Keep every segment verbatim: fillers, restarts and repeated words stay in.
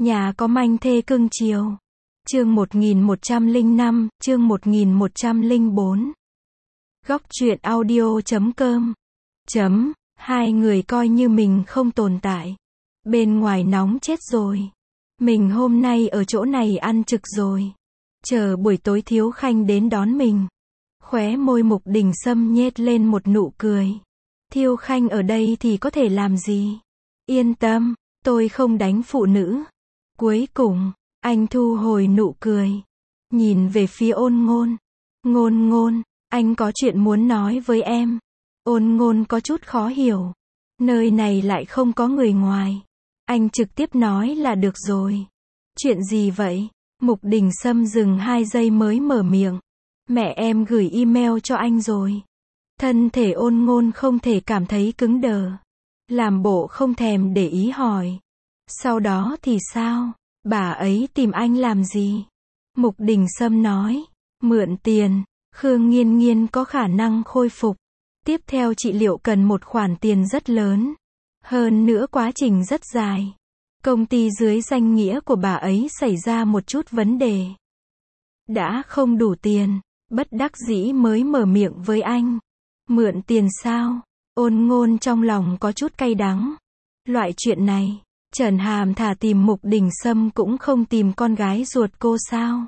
Nhà có manh thê cưng chiều. Chương một nghìn một trăm lẻ năm, chương một nghìn một trăm lẻ bốn. Góc truyện audio chấm com. Chấm, hai người coi như mình không tồn tại. Bên ngoài nóng chết rồi. Mình hôm nay ở chỗ này ăn trực rồi. Chờ buổi tối Thiếu Khanh đến đón mình. Khóe môi Mục Đình Sâm nhếch lên một nụ cười. Thiếu Khanh ở đây thì có thể làm gì? Yên tâm, tôi không đánh phụ nữ. Cuối cùng, anh thu hồi nụ cười. Nhìn về phía Ôn Ngôn. Ngôn Ngôn, anh có chuyện muốn nói với em. Ôn Ngôn có chút khó hiểu. Nơi này lại không có người ngoài. Anh trực tiếp nói là được rồi. Chuyện gì vậy? Mục Đình Sâm dừng hai giây mới mở miệng. Mẹ em gửi email cho anh rồi. Thân thể Ôn Ngôn không thể cảm thấy cứng đờ. Làm bộ không thèm để ý hỏi. Sau đó thì sao? Bà ấy tìm anh làm gì? Mục Đình Sâm nói. Mượn tiền. Khương Nghiên Nghiên có khả năng khôi phục. Tiếp theo trị liệu cần một khoản tiền rất lớn. Hơn nữa quá trình rất dài. Công ty dưới danh nghĩa của bà ấy xảy ra một chút vấn đề. Đã không đủ tiền, bất đắc dĩ mới mở miệng với anh. Mượn tiền sao? Ôn Ngôn trong lòng có chút cay đắng. Loại chuyện này, Trần Hàm thả tìm Mục Đình Sâm cũng không tìm con gái ruột cô sao?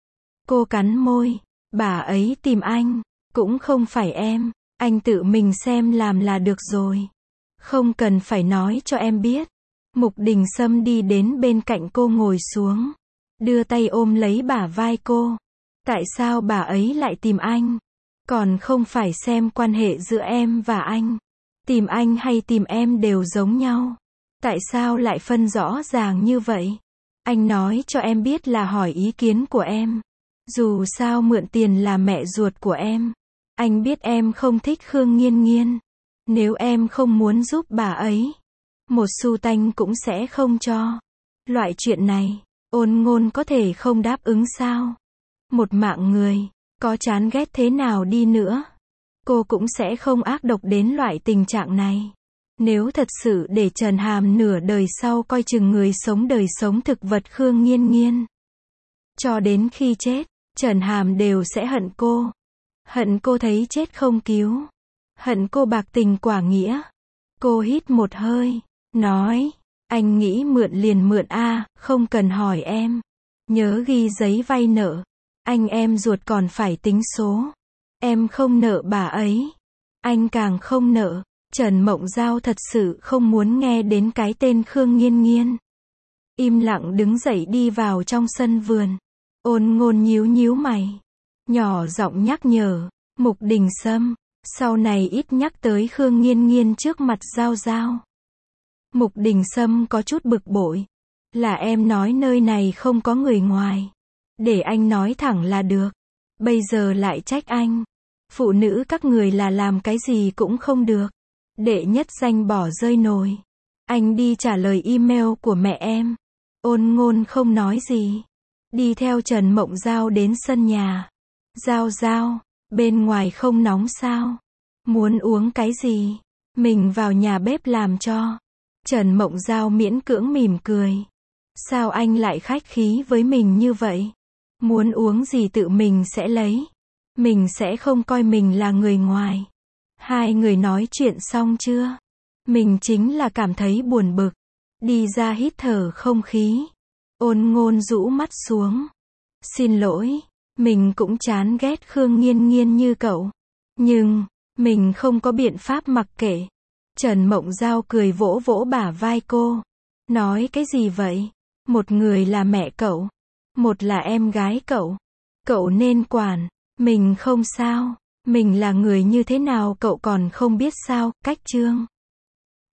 Cô cắn môi. Bà ấy tìm anh, cũng không phải em. Anh tự mình xem làm là được rồi. Không cần phải nói cho em biết. Mục Đình Sâm đi đến bên cạnh cô ngồi xuống. Đưa tay ôm lấy bả vai cô. Tại sao bà ấy lại tìm anh? Còn không phải xem quan hệ giữa em và anh. Tìm anh hay tìm em đều giống nhau. Tại sao lại phân rõ ràng như vậy? Anh nói cho em biết là hỏi ý kiến của em. Dù sao mượn tiền là mẹ ruột của em. Anh biết em không thích Khương Nghiên Nghiên. Nếu em không muốn giúp bà ấy, một xu tanh cũng sẽ không cho. Loại chuyện này, Ôn Ngôn có thể không đáp ứng sao? Một mạng người, có chán ghét thế nào đi nữa, cô cũng sẽ không ác độc đến loại tình trạng này. Nếu thật sự để Trần Hàm nửa đời sau coi chừng người sống đời sống thực vật Khương Nghiên Nghiên, cho đến khi chết, Trần Hàm đều sẽ hận cô. Hận cô thấy chết không cứu. Hận cô bạc tình quả nghĩa. Cô hít một hơi, nói, anh nghĩ mượn liền mượn a, không cần hỏi em. Nhớ ghi giấy vay nợ. Anh em ruột còn phải tính số. Em không nợ bà ấy. Anh càng không nợ. Trần Mộng Giao thật sự không muốn nghe đến cái tên Khương Nghiên Nghiên. Im lặng đứng dậy đi vào trong sân vườn. Ôn Ngôn nhíu nhíu mày. Nhỏ giọng nhắc nhở. Mục Đình Sâm, sau này ít nhắc tới Khương Nghiên Nghiên trước mặt Giao Giao. Mục Đình Sâm có chút bực bội. Là em nói nơi này không có người ngoài. Để anh nói thẳng là được. Bây giờ lại trách anh. Phụ nữ các người là làm cái gì cũng không được. Đệ nhất danh bỏ rơi nồi. Anh đi trả lời email của mẹ em. Ôn Ngôn không nói gì. Đi theo Trần Mộng Giao đến sân nhà. Giao Giao, bên ngoài không nóng sao? Muốn uống cái gì? Mình vào nhà bếp làm cho. Trần Mộng Giao miễn cưỡng mỉm cười. Sao anh lại khách khí với mình như vậy? Muốn uống gì tự mình sẽ lấy. Mình sẽ không coi mình là người ngoài. Hai người nói chuyện xong chưa? Mình chính là cảm thấy buồn bực. Đi ra hít thở không khí. Ôn Ngôn rũ mắt xuống. Xin lỗi, mình cũng chán ghét Khương Nghiên Nghiên như cậu. Nhưng, mình không có biện pháp mặc kệ. Trần Mộng Giao cười vỗ vỗ bả vai cô. Nói cái gì vậy? Một người là mẹ cậu. Một là em gái cậu. Cậu nên quản. Mình không sao. Mình là người như thế nào cậu còn không biết sao? Cách chương.